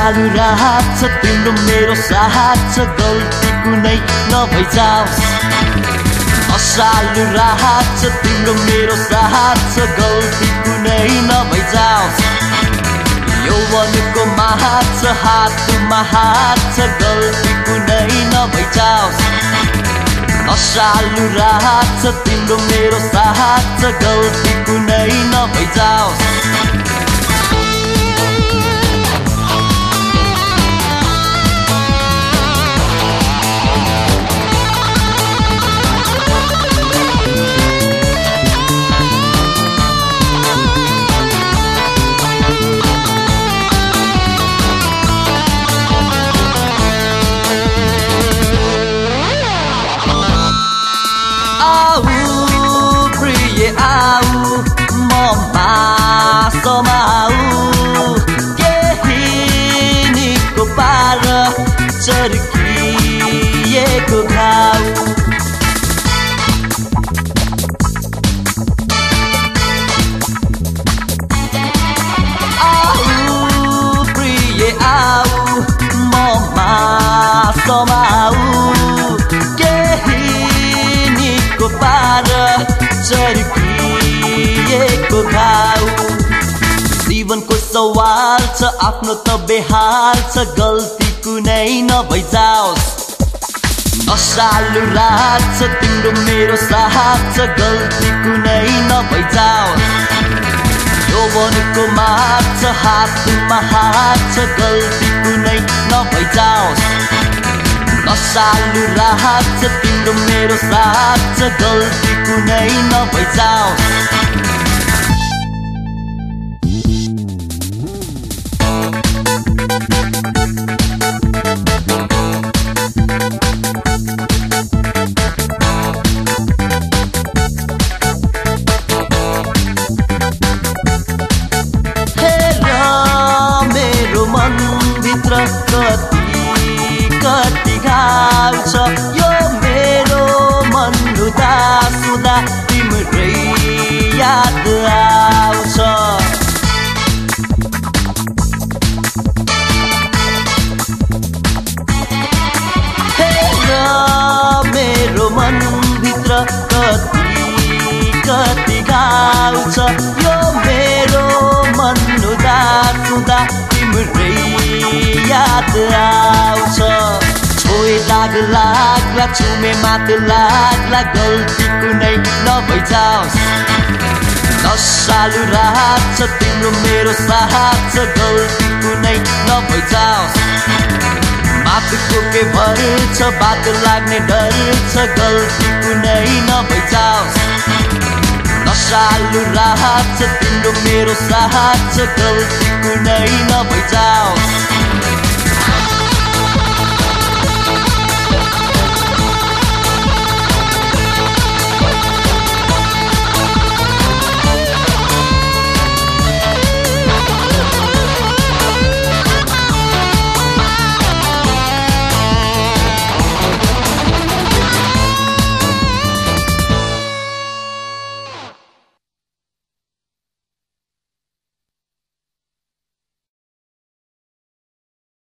नसालु रात छ तिम्रो मेरो साथ छ गल्ती कुनै नभइजाओस् नसालु रात छ तिम्रो मेरो साथ छ गल्ती कुनै नभइजाओस् यौवनको माहात छ हातमा हात छ गल्ती कुनै नभइजाओस् नसालु रात छ तिम्रो मेरो साथ छ गल्ती कुनै नभइजाओस् चर्किएको घाउ आऊ प्रिय आऊ ममा समाऊ केही निको पार चर्किएको घाउ जीवनको सवाल छ आफ्नो त बेहाल छ गल्ती कुनै नभइजाओस् नसालु रात छ तिम्रो मेरो साथ छ गल्ती कुनै नभइजाओस् यौवनको मात छ हातमा हात छ गल्ती कुनै नभइजाओस् नसालु रात छ तिम्रो मेरो साथ छ गल्ती कुनै नभइजाओस् कति घाउ छ यो मेरो मन उदास हुँदा तिम्रै याद आउँछ हेर मेरो मनभित्र कति घाउ छ यो मेरो मन उदास हुँदा तिम्रै याद आउँछ छोए दाग लाग्ला छुमे मात्र लाग्ला गल्ती कुनै नभइजाओस् नसालु रात छ तिम्रो मेरो साथ छ गल्ती कुनै नभइजाओस् माथको के भर छ बात लाग्ने डर छ गल्ती कुनै नभइजाओस् नसालु रात छ तिम्रो मेरो साथ छ गल्ती कुनै नभइजाओस्